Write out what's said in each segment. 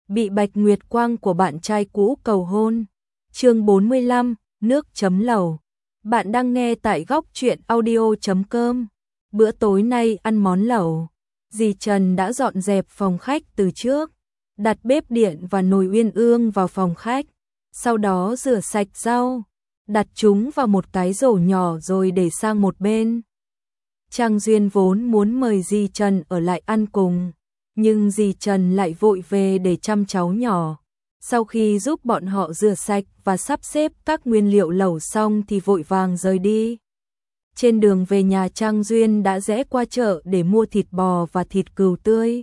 bị bạch nguyệt quang của bạn trai cũ cầu hôn. Chương 45, nước chấm lẩu. Bạn đang nghe tại góc truyện audio.com. Bữa tối nay ăn món lẩu. Dì Trần đã dọn dẹp phòng khách từ trước, đặt bếp điện và nồi uyên ương vào phòng khách, sau đó rửa sạch rau, đặt chúng vào một cái rổ nhỏ rồi để sang một bên. Trang Duyên vốn muốn mời dì Trần ở lại ăn cùng, nhưng dì Trần lại vội về để chăm cháu nhỏ. Sau khi giúp bọn họ rửa sạch và sắp xếp các nguyên liệu lẩu xong thì vội vàng rời đi. Trên đường về nhà, Trang Duyên đã rẽ qua chợ để mua thịt bò và thịt cừu tươi.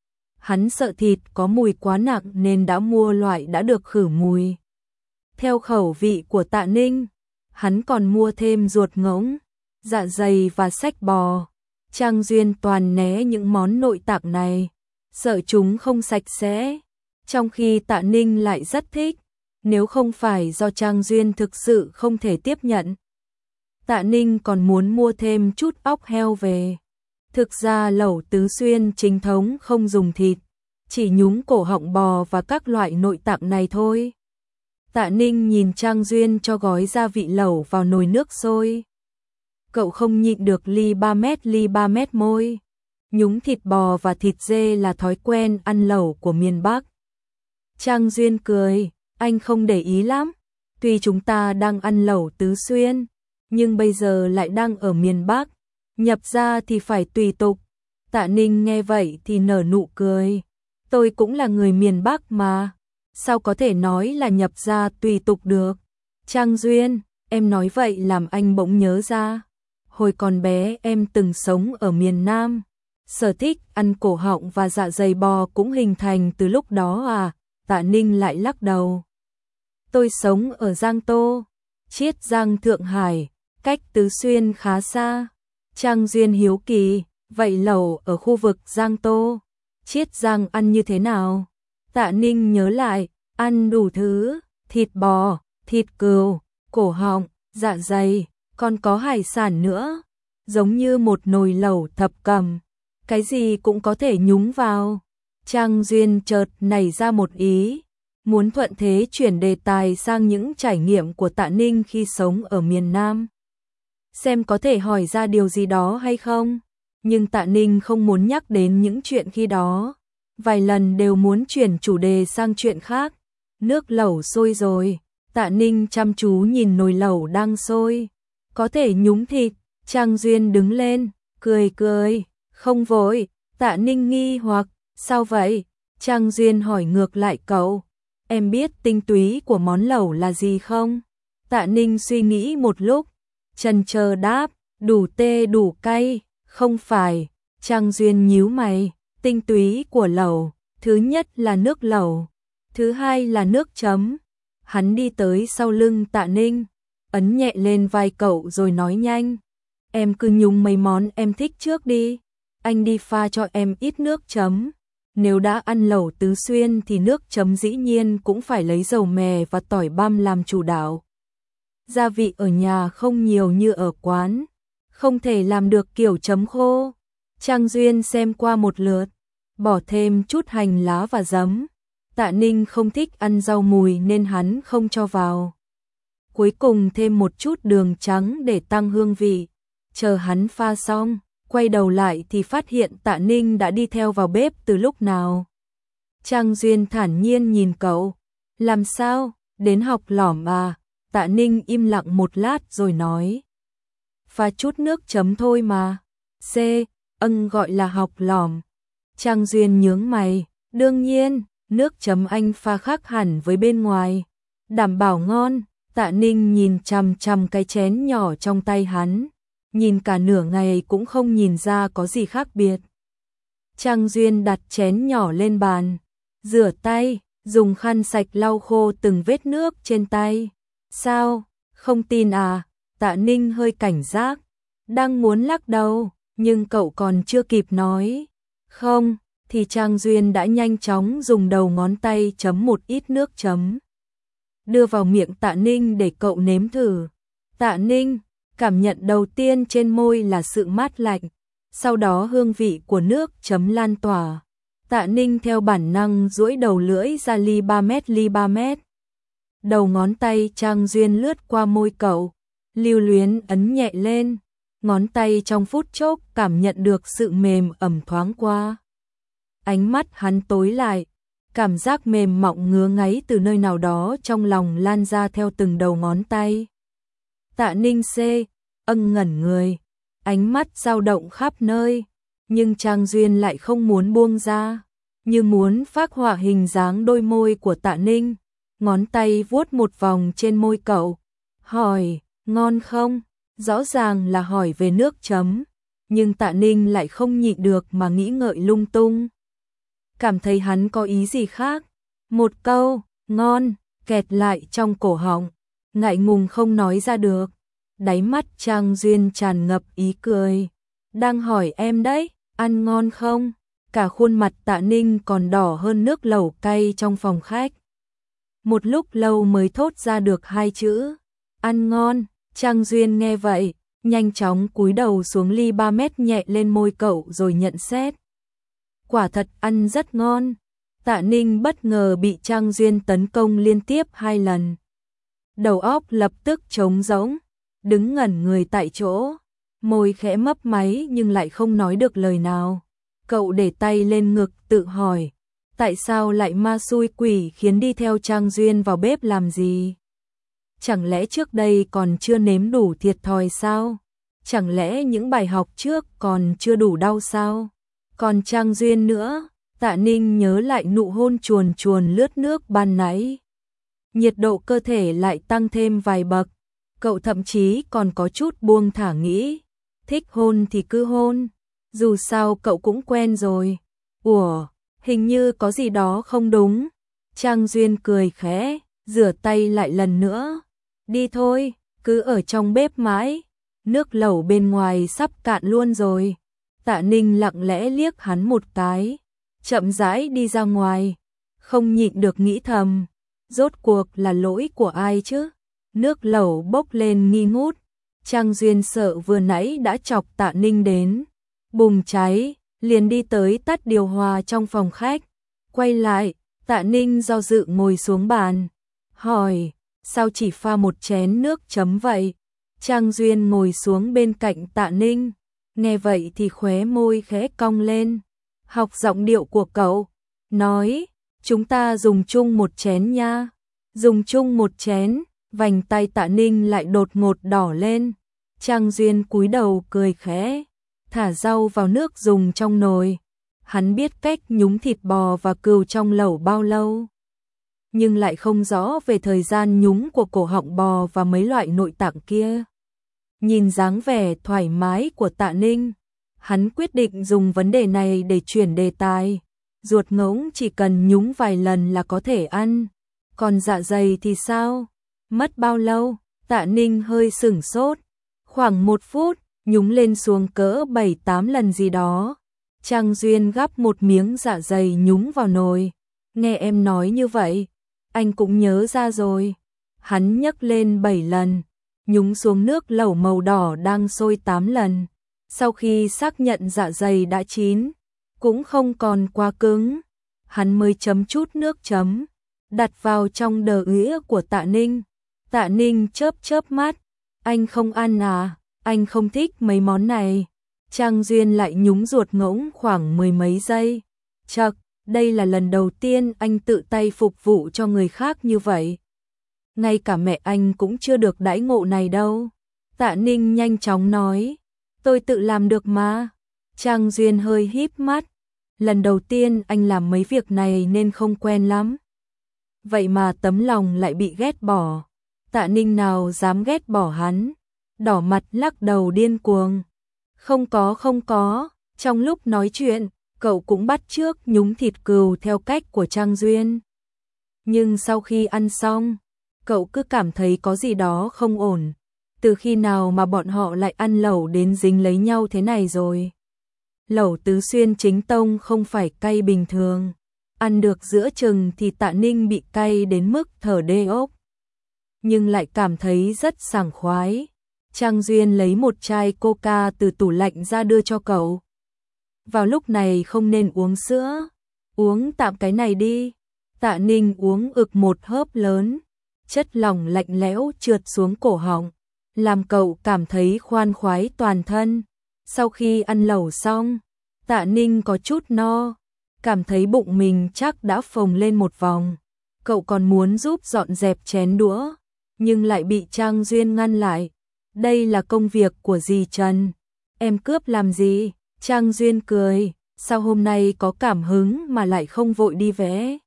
Hắn sợ thịt có mùi quá nặng nên đã mua loại đã được khử mùi. Theo khẩu vị của Tạ Ninh, hắn còn mua thêm ruột ngỗng, dạ dày và xách bò. Trang Duyên toàn né những món nội tạng này, sợ chúng không sạch sẽ, trong khi Tạ Ninh lại rất thích, nếu không phải do Trang Duyên thực sự không thể tiếp nhận. Tạ Ninh còn muốn mua thêm chút óc heo về. Thực ra lẩu Tứ Xuyên chính thống không dùng thịt, chỉ nhúng cổ họng bò và các loại nội tạng này thôi. Tạ Ninh nhìn Trang Duyên cho gói gia vị lẩu vào nồi nước sôi. Cậu không nhịn được ly 3 mét môi. Nhúng thịt bò và thịt dê là thói quen ăn lẩu của miền Bắc. Trang Duyên cười, anh không để ý lắm. Tuy chúng ta đang ăn lẩu Tứ Xuyên, nhưng bây giờ lại đang ở miền Bắc, nhập gia thì phải tùy tục. Tạ Ninh nghe vậy thì nở nụ cười. Tôi cũng là người miền Bắc mà, sao có thể nói là nhập gia tùy tục được. Trang Duyên, em nói vậy làm anh bỗng nhớ ra. Hồi còn bé em từng sống ở miền Nam. Sở thích ăn cổ họng và dạ dày bò cũng hình thành từ lúc đó à? Tạ Ninh lại lắc đầu. Tôi sống ở Giang Tô, Chiết Giang, Thượng Hải, cách Tứ Xuyên khá xa. Trang Duyên hiếu kỳ, vậy lẩu ở khu vực Giang Tô, Chiết Giang ăn như thế nào? Tạ Ninh nhớ lại, ăn đủ thứ, thịt bò, thịt cừu, cổ họng, dạ dày, còn có hải sản nữa, giống như một nồi lẩu thập cẩm, cái gì cũng có thể nhúng vào. Trang Duyên chợt nảy ra một ý, muốn thuận thế chuyển đề tài sang những trải nghiệm của Tạ Ninh khi sống ở miền Nam. Xem có thể hỏi ra điều gì đó hay không, nhưng Tạ Ninh không muốn nhắc đến những chuyện khi đó. Vài lần đều muốn chuyển chủ đề sang chuyện khác. Nước lẩu sôi rồi, Tạ Ninh chăm chú nhìn nồi lẩu đang sôi. Có thể nhúng thịt. Trang Duyên đứng lên, cười cười, không vội. Tạ Ninh nghi hoặc, sao vậy? Trang Duyên hỏi ngược lại cậu, em biết tinh túy của món lẩu là gì không? Tạ Ninh suy nghĩ một lúc, chần chờ đáp, đủ tê đủ cay. Không phải. Trang Duyên nhíu mày, tinh túy của lẩu, thứ nhất là nước lẩu, thứ hai là nước chấm. Hắn đi tới sau lưng Tạ Ninh, ấn nhẹ lên vai cậu rồi nói nhanh, em cứ nhúng mấy món em thích trước đi, anh đi pha cho em ít nước chấm. Nếu đã ăn lẩu Tứ Xuyên thì nước chấm dĩ nhiên cũng phải lấy dầu mè và tỏi băm làm chủ đạo. Gia vị ở nhà không nhiều như ở quán, không thể làm được kiểu chấm khô. Trang Duyên xem qua một lượt, bỏ thêm chút hành lá và giấm. Tạ Ninh không thích ăn rau mùi nên hắn không cho vào. Cuối cùng thêm một chút đường trắng để tăng hương vị. Chờ hắn pha xong, quay đầu lại thì phát hiện Tạ Ninh đã đi theo vào bếp từ lúc nào. Trang Duyên thản nhiên nhìn cậu, làm sao, đến học lỏm à? Tạ Ninh im lặng một lát rồi nói, pha chút nước chấm thôi mà. Gọi là học lỏm. Trang Duyên nhướng mày, đương nhiên, nước chấm anh pha khác hẳn với bên ngoài, đảm bảo ngon. Tạ Ninh nhìn chằm chằm cái chén nhỏ trong tay hắn, nhìn cả nửa ngày cũng không nhìn ra có gì khác biệt. Trang Duyên đặt chén nhỏ lên bàn, rửa tay, dùng khăn sạch lau khô từng vết nước trên tay. Sao, không tin à? Tạ Ninh hơi cảnh giác, đang muốn lắc đầu, nhưng cậu còn chưa kịp nói không, thì Trang Duyên đã nhanh chóng dùng đầu ngón tay chấm một ít nước chấm, đưa vào miệng Tạ Ninh để cậu nếm thử. Tạ Ninh, cảm nhận đầu tiên trên môi là sự mát lạnh, sau đó hương vị của nước chấm lan tỏa. Tạ Ninh theo bản năng duỗi đầu lưỡi ra ly 3 mét. Đầu ngón tay Trang Duyên lướt qua môi cậu, lưu luyến ấn nhẹ lên, ngón tay trong phút chốc cảm nhận được sự mềm ẩm thoáng qua. Ánh mắt hắn tối lại, cảm giác mềm mọng ngứa ngáy từ nơi nào đó trong lòng lan ra theo từng đầu ngón tay. Tạ Ninh ngẩn người, ánh mắt dao động khắp nơi, nhưng Trang Duyên lại không muốn buông ra, như muốn phác họa hình dáng đôi môi của Tạ Ninh, ngón tay vuốt một vòng trên môi cậu, hỏi, ngon không? Rõ ràng là hỏi về nước chấm, nhưng Tạ Ninh lại không nhịn được mà nghĩ ngợi lung tung. Cảm thấy hắn có ý gì khác, một câu, ngon, kẹt lại trong cổ họng, ngại ngùng không nói ra được. Đáy mắt Trang Duyên tràn ngập ý cười, đang hỏi em đấy, ăn ngon không? Cả khuôn mặt Tạ Ninh còn đỏ hơn nước lẩu cay trong phòng khách. Một lúc lâu mới thốt ra được hai chữ, ăn ngon. Trang Duyên nghe vậy, nhanh chóng cúi đầu xuống ly 3 mét nhẹ lên môi cậu rồi nhận xét. Quả thật ăn rất ngon. Tạ Ninh bất ngờ bị Trang Duyên tấn công liên tiếp 2 lần. Đầu óc lập tức trống rỗng, đứng ngẩn người tại chỗ, môi khẽ mấp máy nhưng lại không nói được lời nào. Cậu để tay lên ngực tự hỏi, tại sao lại ma xui quỷ khiến đi theo Trang Duyên vào bếp làm gì? Chẳng lẽ trước đây còn chưa nếm đủ thiệt thòi sao? Chẳng lẽ những bài học trước còn chưa đủ đau sao? Còn Trang Duyên nữa, Tạ Ninh nhớ lại nụ hôn chuồn chuồn lướt nước ban nãy. Nhiệt độ cơ thể lại tăng thêm vài bậc, cậu thậm chí còn có chút buông thả nghĩ, thích hôn thì cứ hôn, dù sao cậu cũng quen rồi. Ủa, hình như có gì đó không đúng. Trang Duyên cười khẽ, rửa tay lại lần nữa. Đi thôi, cứ ở trong bếp mãi, nước lẩu bên ngoài sắp cạn luôn rồi. Tạ Ninh lặng lẽ liếc hắn một cái, chậm rãi đi ra ngoài, không nhịn được nghĩ thầm, rốt cuộc là lỗi của ai chứ? Nước lẩu bốc lên nghi ngút, Trang Duyên sợ vừa nãy đã chọc Tạ Ninh đến, bùng cháy, liền đi tới tắt điều hòa trong phòng khách, quay lại, Tạ Ninh do dự ngồi xuống bàn, hỏi, sao chỉ pha một chén nước chấm vậy? Trang Duyên ngồi xuống bên cạnh Tạ Ninh, nghe vậy thì khóe môi khẽ cong lên, học giọng điệu của cậu, nói, chúng ta dùng chung một chén nha. Dùng chung một chén, vành tay Tạ Ninh lại đột ngột đỏ lên. Trang Duyên cúi đầu cười khẽ, thả rau vào nước dùng trong nồi. Hắn biết cách nhúng thịt bò và cừu trong lẩu bao lâu, nhưng lại không rõ về thời gian nhúng của cổ họng bò và mấy loại nội tạng kia. Nhìn dáng vẻ thoải mái của Tạ Ninh, hắn quyết định dùng vấn đề này để chuyển đề tài. Ruột ngỗng chỉ cần nhúng vài lần là có thể ăn, còn dạ dày thì sao? Mất bao lâu? Tạ Ninh hơi sửng sốt, khoảng 1 phút, nhúng lên xuống cỡ 7-8 lần gì đó. Trang Duyên gắp một miếng dạ dày nhúng vào nồi. Nghe em nói như vậy, anh cũng nhớ ra rồi. Hắn nhấc lên 7 lần, nhúng xuống nước lẩu màu đỏ đang sôi 8 lần. Sau khi xác nhận dạ dày đã chín, cũng không còn quá cứng, hắn mới chấm chút nước chấm, đặt vào trong đờ ĩa của Tạ Ninh. Tạ Ninh chớp mắt, anh không ăn à, anh không thích mấy món này. Trang Duyên lại nhúng ruột ngỗng khoảng 10 mấy giây. Chậc, đây là lần đầu tiên anh tự tay phục vụ cho người khác như vậy. Ngay cả mẹ anh cũng chưa được đãi ngộ này đâu. Tạ Ninh nhanh chóng nói, tôi tự làm được mà. Trang Duyên hơi híp mắt, lần đầu tiên anh làm mấy việc này nên không quen lắm. Vậy mà tấm lòng lại bị ghét bỏ. Tạ Ninh nào dám ghét bỏ hắn, đỏ mặt lắc đầu điên cuồng. Không có, trong lúc nói chuyện, cậu cũng bắt chước nhúng thịt cừu theo cách của Trang Duyên. Nhưng sau khi ăn xong, cậu cứ cảm thấy có gì đó không ổn. Từ khi nào mà bọn họ lại ăn lẩu đến dính lấy nhau thế này rồi? Lẩu Tứ Xuyên chính tông không phải cay bình thường. Ăn được giữa chừng thì Tạ Ninh bị cay đến mức thở đê ốc, nhưng lại cảm thấy rất sảng khoái. Trang Duyên lấy một chai coca từ tủ lạnh ra đưa cho cậu. Vào lúc này không nên uống sữa, Uống tạm cái này đi. Tạ Ninh uống ực một hớp lớn, chất lỏng lạnh lẽo trượt xuống cổ họng, làm cậu cảm thấy khoan khoái toàn thân. Sau khi ăn lẩu xong, Tạ Ninh có chút no, cảm thấy bụng mình chắc đã phồng lên một vòng. Cậu còn muốn giúp dọn dẹp chén đũa, nhưng lại bị Trang Duyên ngăn lại. Đây là công việc của dì Trần, em cướp làm gì? Trang Duyên cười, sao hôm nay có cảm hứng mà lại không vội đi vẽ?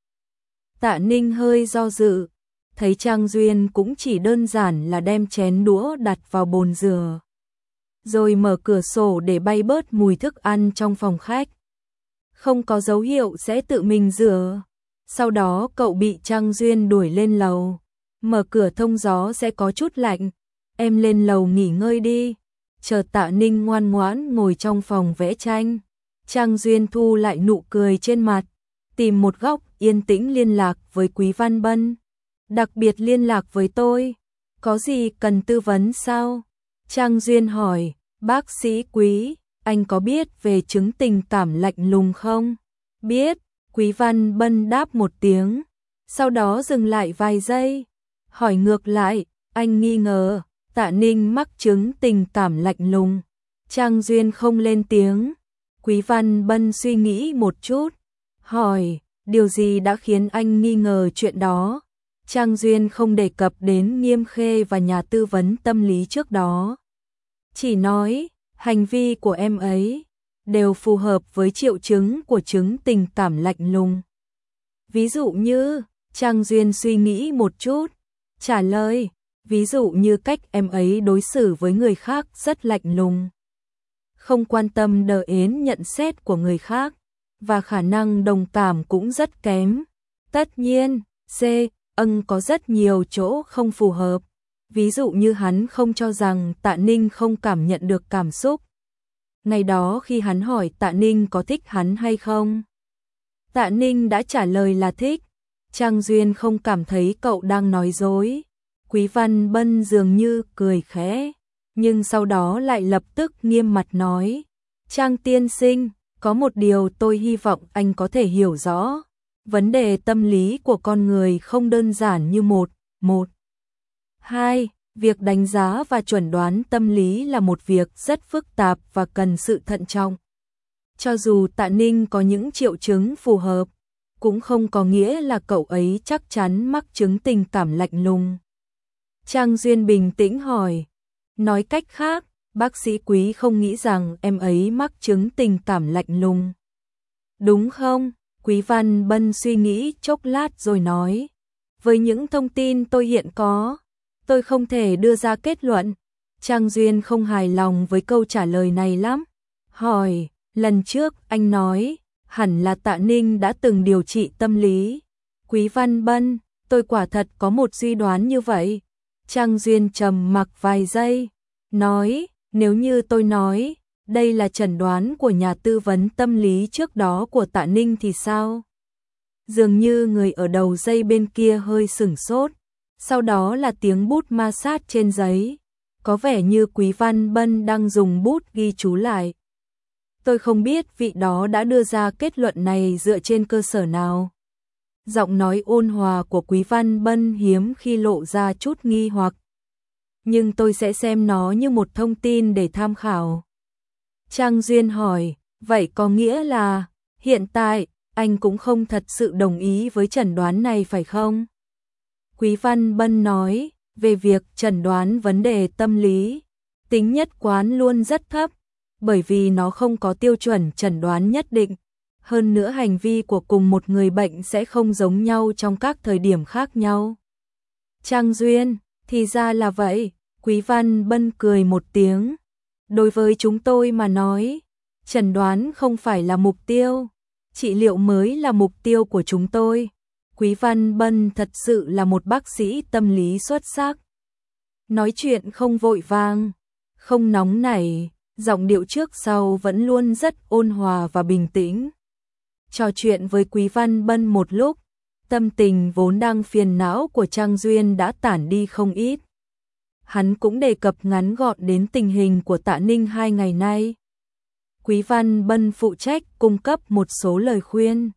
Tạ Ninh hơi do dự, thấy Trang Duyên cũng chỉ đơn giản là đem chén đũa đặt vào bồn rửa, rồi mở cửa sổ để bay bớt mùi thức ăn trong phòng khách. Không có dấu hiệu sẽ tự mình rửa. Sau đó cậu bị Trang Duyên đuổi lên lầu, mở cửa thông gió sẽ có chút lạnh, em lên lầu nghỉ ngơi đi. Chờ Tạ Ninh ngoan ngoãn ngồi trong phòng vẽ tranh, Trang Duyên thu lại nụ cười trên mặt, tìm một góc yên tĩnh liên lạc với Quý Văn Bân. Đặc biệt liên lạc với tôi, có gì cần tư vấn sao? Trang Duyên hỏi, bác sĩ Quý, anh có biết về chứng tình cảm lạnh lùng không? Biết, Quý Văn Bân đáp một tiếng, sau đó dừng lại vài giây, hỏi ngược lại, anh nghi ngờ Tạ Ninh mắc chứng tình cảm lạnh lùng. Trang Duyên không lên tiếng. Quý Văn Bân suy nghĩ một chút, hỏi, điều gì đã khiến anh nghi ngờ chuyện đó? Trang Duyên không đề cập đến Nghiêm Khê và nhà tư vấn tâm lý trước đó, chỉ nói, hành vi của em ấy đều phù hợp với triệu chứng của chứng tình cảm lạnh lùng. Ví dụ như, Trang Duyên suy nghĩ một chút, trả lời, ví dụ như cách em ấy đối xử với người khác rất lạnh lùng, không quan tâm đờ ến nhận xét của người khác, và khả năng đồng cảm cũng rất kém. Tất nhiên, có rất nhiều chỗ không phù hợp, ví dụ như hắn không cho rằng Tạ Ninh không cảm nhận được cảm xúc. Ngày đó khi hắn hỏi Tạ Ninh có thích hắn hay không, Tạ Ninh đã trả lời là thích. Trang Duyên không cảm thấy cậu đang nói dối. Quý Văn Bân dường như cười khẽ, nhưng sau đó lại lập tức nghiêm mặt nói, Trang tiên sinh, có một điều tôi hy vọng anh có thể hiểu rõ. Vấn đề tâm lý của con người không đơn giản như hai, việc đánh giá và chuẩn đoán tâm lý là một việc rất phức tạp và cần sự thận trọng. Cho dù Tạ Ninh có những triệu chứng phù hợp, cũng không có nghĩa là cậu ấy chắc chắn mắc chứng tình cảm lạnh lùng. Trang Duyên bình tĩnh hỏi, nói cách khác, bác sĩ Quý không nghĩ rằng em ấy mắc chứng tình cảm lạnh lùng, đúng không? Quý Văn Bân suy nghĩ chốc lát rồi nói, với những thông tin tôi hiện có, tôi không thể đưa ra kết luận. Trang Duyên không hài lòng với câu trả lời này lắm, hỏi, lần trước anh nói, hẳn là Tạ Ninh đã từng điều trị tâm lý. Quý Văn Bân, tôi quả thật có một suy đoán như vậy. Trang Duyên trầm mặc vài giây, nói, nếu như tôi nói, đây là chẩn đoán của nhà tư vấn tâm lý trước đó của Tạ Ninh thì sao? Dường như người ở đầu dây bên kia hơi sửng sốt, sau đó là tiếng bút ma sát trên giấy, có vẻ như Quý Văn Bân đang dùng bút ghi chú lại. Tôi không biết vị đó đã đưa ra kết luận này dựa trên cơ sở nào. Giọng nói ôn hòa của Quý Văn Bân hiếm khi lộ ra chút nghi hoặc, nhưng tôi sẽ xem nó như một thông tin để tham khảo. Trang Duyên hỏi, vậy có nghĩa là, hiện tại, anh cũng không thật sự đồng ý với chẩn đoán này phải không? Quý Văn Bân nói, về việc chẩn đoán vấn đề tâm lý, tính nhất quán luôn rất thấp, bởi vì nó không có tiêu chuẩn chẩn đoán nhất định. Hơn nữa hành vi của cùng một người bệnh sẽ không giống nhau trong các thời điểm khác nhau. Trang Duyên, thì ra là vậy. Quý Văn Bân cười một tiếng. Đối với chúng tôi mà nói, chẩn đoán không phải là mục tiêu, trị liệu mới là mục tiêu của chúng tôi. Quý Văn Bân thật sự là một bác sĩ tâm lý xuất sắc. Nói chuyện không vội vàng, không nóng nảy, giọng điệu trước sau vẫn luôn rất ôn hòa và bình tĩnh. Trò chuyện với Quý Văn Bân một lúc, tâm tình vốn đang phiền não của Trang Duyên đã tản đi không ít. Hắn cũng đề cập ngắn gọn đến tình hình của Tạ Ninh 2 ngày nay. Quý Văn Bân phụ trách cung cấp một số lời khuyên,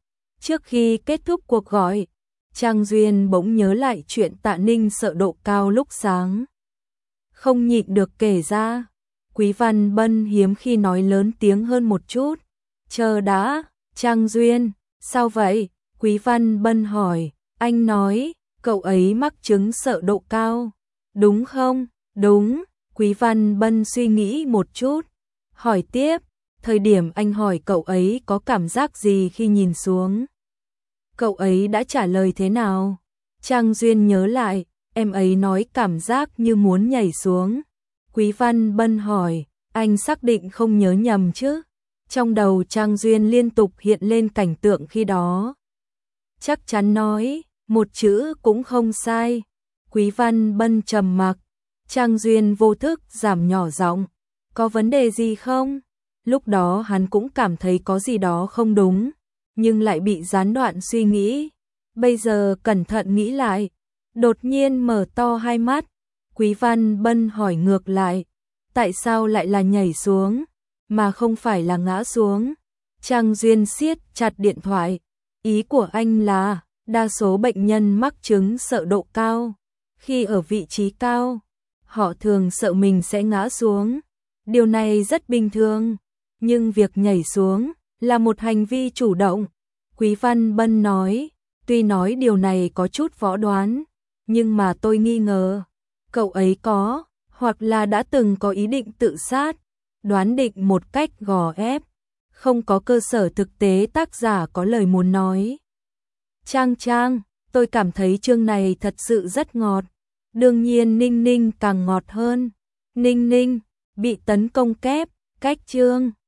Trước khi kết thúc cuộc gọi, Trang Duyên bỗng nhớ lại chuyện Tạ Ninh sợ độ cao lúc sáng. Không nhịn được kể ra, Quý Văn Bân hiếm khi nói lớn tiếng hơn một chút. Chờ đã, Trang Duyên, sao vậy? Quý Văn Bân hỏi, anh nói, cậu ấy mắc chứng sợ độ cao, đúng không? Đúng, Quý Văn Bân suy nghĩ một chút, hỏi tiếp, thời điểm anh hỏi cậu ấy có cảm giác gì khi nhìn xuống. Cậu ấy đã trả lời thế nào? Trang Duyên nhớ lại, em ấy nói cảm giác như muốn nhảy xuống. Quý Văn Bân hỏi, anh xác định không nhớ nhầm chứ? Trong đầu Trang Duyên liên tục hiện lên cảnh tượng khi đó. Chắc chắn nói, một chữ cũng không sai. Quý Văn Bân trầm mặc. Trang Duyên vô thức giảm nhỏ giọng, có vấn đề gì không? Lúc đó hắn cũng cảm thấy có gì đó không đúng, nhưng lại bị gián đoạn suy nghĩ. Bây giờ cẩn thận nghĩ lại, đột nhiên mở to hai mắt. Quý Văn Bân hỏi ngược lại, tại sao lại là nhảy xuống, mà không phải là ngã xuống? Trang Duyên siết chặt điện thoại, ý của anh là, đa số bệnh nhân mắc chứng sợ độ cao. Khi ở vị trí cao, họ thường sợ mình sẽ ngã xuống. Điều này rất bình thường, nhưng việc nhảy xuống là một hành vi chủ động. Quý Văn Bân nói, tuy nói điều này có chút võ đoán, nhưng mà tôi nghi ngờ, cậu ấy có, hoặc là đã từng có ý định tự sát, đoán định một cách gò ép, không có cơ sở thực tế. Tác giả có lời muốn nói. Trang, tôi cảm thấy chương này thật sự rất ngọt. Đương nhiên Ninh Ninh càng ngọt hơn. Ninh Ninh bị tấn công kép, cách chương.